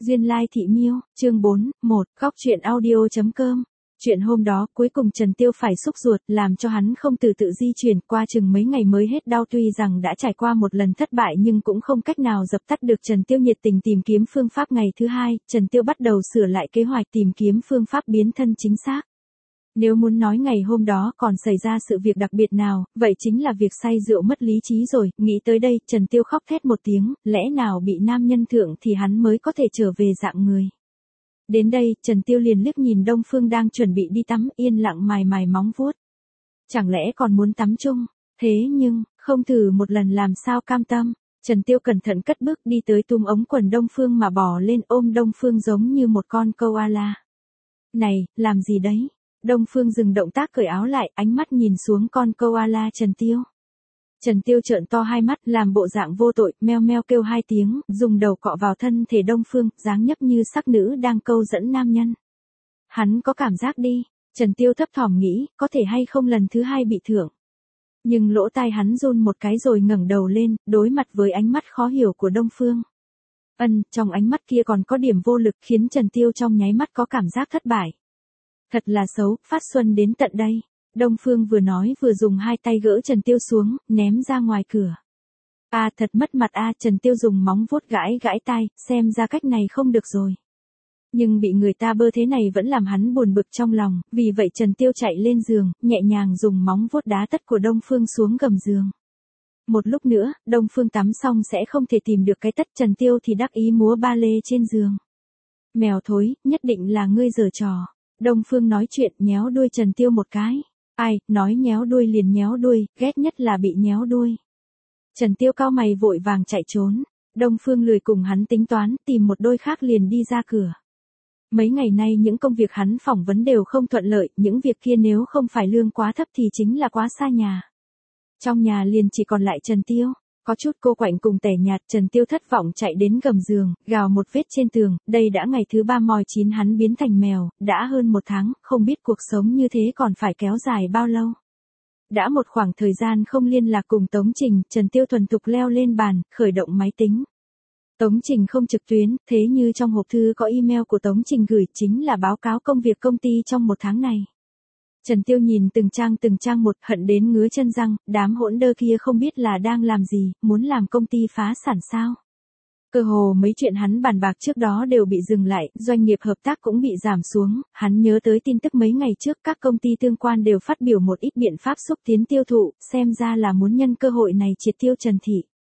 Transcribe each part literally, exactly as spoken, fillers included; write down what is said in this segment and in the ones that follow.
Duyên Lai Thị Miêu, chương bốn, một, góc truyện audio.com. Chuyện hôm đó, cuối cùng Trần Tiêu phải xúc ruột, làm cho hắn không từ tự di chuyển, qua chừng mấy ngày mới hết đau. Tuy rằng đã trải qua một lần thất bại nhưng cũng không cách nào dập tắt được Trần Tiêu nhiệt tình tìm kiếm phương pháp. Ngày thứ hai, Trần Tiêu bắt đầu sửa lại kế hoạch tìm kiếm phương pháp biến thân chính xác. Nếu muốn nói ngày hôm đó còn xảy ra sự việc đặc biệt nào, vậy chính là việc say rượu mất lý trí rồi. Nghĩ tới đây, Trần Tiêu khóc thét một tiếng, lẽ nào bị nam nhân thượng thì hắn mới có thể trở về dạng người. Đến đây, Trần Tiêu liền liếc nhìn Đông Phương đang chuẩn bị đi tắm, yên lặng mài mài móng vuốt. Chẳng lẽ còn muốn tắm chung? Thế nhưng, không thử một lần làm sao cam tâm. Trần Tiêu cẩn thận cất bước đi tới túm ống quần Đông Phương mà bò lên, ôm Đông Phương giống như một con koala. Này, làm gì đấy? Đông Phương dừng động tác cởi áo lại, ánh mắt nhìn xuống con koala Trần Tiêu. Trần Tiêu trợn to hai mắt, làm bộ dạng vô tội, meo meo kêu hai tiếng, dùng đầu cọ vào thân thể Đông Phương, dáng nhấp như sắc nữ đang câu dẫn nam nhân. Hắn có cảm giác đi, Trần Tiêu thấp thỏm nghĩ, có thể hay không lần thứ hai bị thưởng. Nhưng lỗ tai hắn run một cái rồi ngẩng đầu lên, đối mặt với ánh mắt khó hiểu của Đông Phương. Ân, trong ánh mắt kia còn có điểm vô lực khiến Trần Tiêu trong nháy mắt có cảm giác thất bại. Thật là xấu, phát xuân đến tận đây. Đông Phương vừa nói vừa dùng hai tay gỡ Trần Tiêu xuống, ném ra ngoài cửa. A à, thật mất mặt a à, Trần Tiêu dùng móng vuốt gãi gãi tai, xem ra cách này không được rồi. Nhưng bị người ta bơ thế này vẫn làm hắn buồn bực trong lòng, vì vậy Trần Tiêu chạy lên giường, nhẹ nhàng dùng móng vuốt đá tất của Đông Phương xuống gầm giường. Một lúc nữa, Đông Phương tắm xong sẽ không thể tìm được cái tất, Trần Tiêu thì đắc ý múa ba lê trên giường. Mèo thối, nhất định là ngươi giở trò. Đông Phương nói chuyện, nhéo đuôi Trần Tiêu một cái. Ai, nói nhéo đuôi liền nhéo đuôi, ghét nhất là bị nhéo đuôi. Trần Tiêu cau mày vội vàng chạy trốn. Đông Phương lười cùng hắn tính toán, tìm một đôi khác liền đi ra cửa. Mấy ngày nay những công việc hắn phỏng vấn đều không thuận lợi, những việc kia nếu không phải lương quá thấp thì chính là quá xa nhà. Trong nhà liền chỉ còn lại Trần Tiêu. Có chút cô quạnh cùng tẻ nhạt, Trần Tiêu thất vọng chạy đến gầm giường, gào một vết trên tường, đây đã ngày thứ ba mòi chín hắn biến thành mèo, đã hơn một tháng, không biết cuộc sống như thế còn phải kéo dài bao lâu. Đã một khoảng thời gian không liên lạc cùng Tống Trình, Trần Tiêu thuần thục leo lên bàn, khởi động máy tính. Tống Trình không trực tuyến, thế như trong hộp thư có email của Tống Trình gửi chính là báo cáo công việc công ty trong một tháng này. Trần Tiêu nhìn từng trang từng trang một, hận đến ngứa chân răng, đám hỗn đơ kia không biết là đang làm gì, muốn làm công ty phá sản sao. Cơ hồ mấy chuyện hắn bàn bạc trước đó đều bị dừng lại, doanh nghiệp hợp tác cũng bị giảm xuống, hắn nhớ tới tin tức mấy ngày trước các công ty tương quan đều phát biểu một ít biện pháp xúc tiến tiêu thụ, xem ra là muốn nhân cơ hội này triệt tiêu Trần Thị.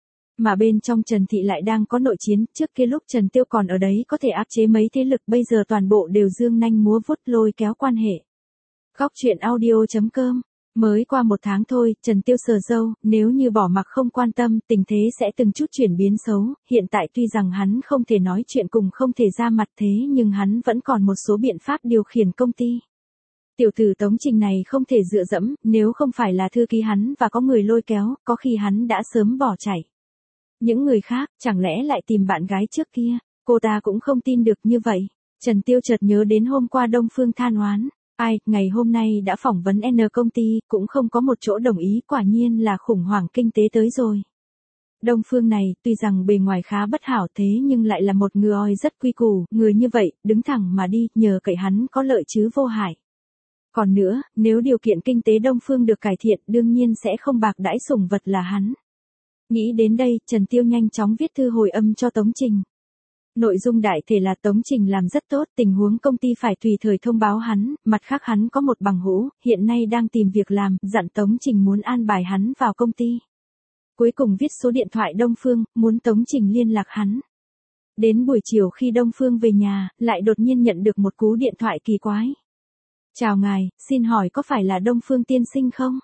Mà bên trong Trần Thị lại đang có nội chiến, trước kia lúc Trần Tiêu còn ở đấy có thể áp chế mấy thế lực, bây giờ toàn bộ đều dương nanh múa vuốt lôi kéo quan hệ. Góc truyện audio.com. Mới qua một tháng thôi, Trần Tiêu sờ râu, nếu như bỏ mặc không quan tâm, tình thế sẽ từng chút chuyển biến xấu, hiện tại tuy rằng hắn không thể nói chuyện cùng không thể ra mặt thế nhưng hắn vẫn còn một số biện pháp điều khiển công ty. Tiểu tử Tống Trình này không thể dựa dẫm, nếu không phải là thư ký hắn và có người lôi kéo, có khi hắn đã sớm bỏ chạy. Những người khác, chẳng lẽ lại tìm bạn gái trước kia, cô ta cũng không tin được như vậy. Trần Tiêu chợt nhớ đến hôm qua Đông Phương than oán. Ai, ngày hôm nay đã phỏng vấn N công ty, cũng không có một chỗ đồng ý, quả nhiên là khủng hoảng kinh tế tới rồi. Đông Phương này, tuy rằng bề ngoài khá bất hảo thế nhưng lại là một người rất quy củ, người như vậy, đứng thẳng mà đi, nhờ cậy hắn có lợi chứ vô hại. Còn nữa, nếu điều kiện kinh tế Đông Phương được cải thiện, đương nhiên sẽ không bạc đãi sủng vật là hắn. Nghĩ đến đây, Trần Tiêu nhanh chóng viết thư hồi âm cho Tống Trình. Nội dung đại thể là Tống Trình làm rất tốt, tình huống công ty phải tùy thời thông báo hắn, mặt khác hắn có một bằng hữu, hiện nay đang tìm việc làm, dặn Tống Trình muốn an bài hắn vào công ty. Cuối cùng viết số điện thoại Đông Phương, muốn Tống Trình liên lạc hắn. Đến buổi chiều khi Đông Phương về nhà, lại đột nhiên nhận được một cú điện thoại kỳ quái. Chào ngài, xin hỏi có phải là Đông Phương tiên sinh không?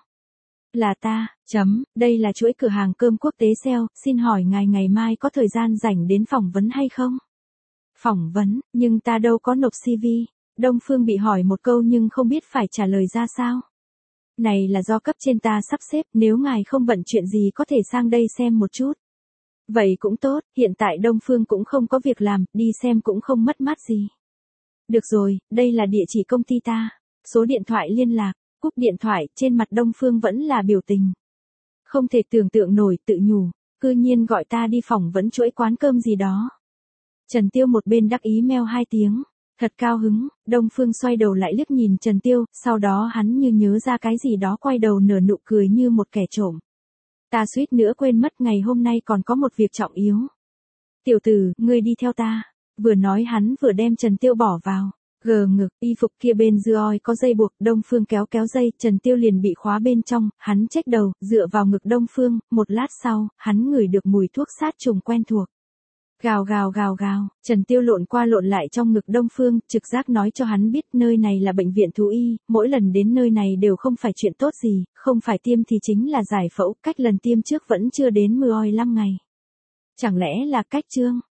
Là ta, chấm, đây là chuỗi cửa hàng cơm quốc tế sale, xin hỏi ngài ngày mai có thời gian rảnh đến phỏng vấn hay không? Phỏng vấn, nhưng ta đâu có nộp xê vê. Đông Phương bị hỏi một câu nhưng không biết phải trả lời ra sao. Này là do cấp trên ta sắp xếp, nếu ngài không bận chuyện gì có thể sang đây xem một chút. Vậy cũng tốt, hiện tại Đông Phương cũng không có việc làm, đi xem cũng không mất mát gì. Được rồi, đây là địa chỉ công ty ta, số điện thoại liên lạc. Cúp điện thoại, trên mặt Đông Phương vẫn là biểu tình. Không thể tưởng tượng nổi, tự nhủ, cư nhiên gọi ta đi phỏng vấn chuỗi quán cơm gì đó. Trần Tiêu một bên đắc ý meo hai tiếng. Thật cao hứng, Đông Phương xoay đầu lại liếc nhìn Trần Tiêu, sau đó hắn như nhớ ra cái gì đó quay đầu nở nụ cười như một kẻ trộm. Ta suýt nữa quên mất ngày hôm nay còn có một việc trọng yếu. Tiểu tử, ngươi đi theo ta. Vừa nói hắn vừa đem Trần Tiêu bỏ vào. Gờ ngực, y phục kia bên dưa oi có dây buộc, Đông Phương kéo kéo dây, Trần Tiêu liền bị khóa bên trong, hắn chếch đầu, dựa vào ngực Đông Phương, một lát sau, hắn ngửi được mùi thuốc sát trùng quen thuộc. Gào gào gào gào, Trần Tiêu lộn qua lộn lại trong ngực Đông Phương, trực giác nói cho hắn biết nơi này là bệnh viện thú y, mỗi lần đến nơi này đều không phải chuyện tốt gì, không phải tiêm thì chính là giải phẫu, cách lần tiêm trước vẫn chưa đến mười lăm ngày. Chẳng lẽ là cách trương?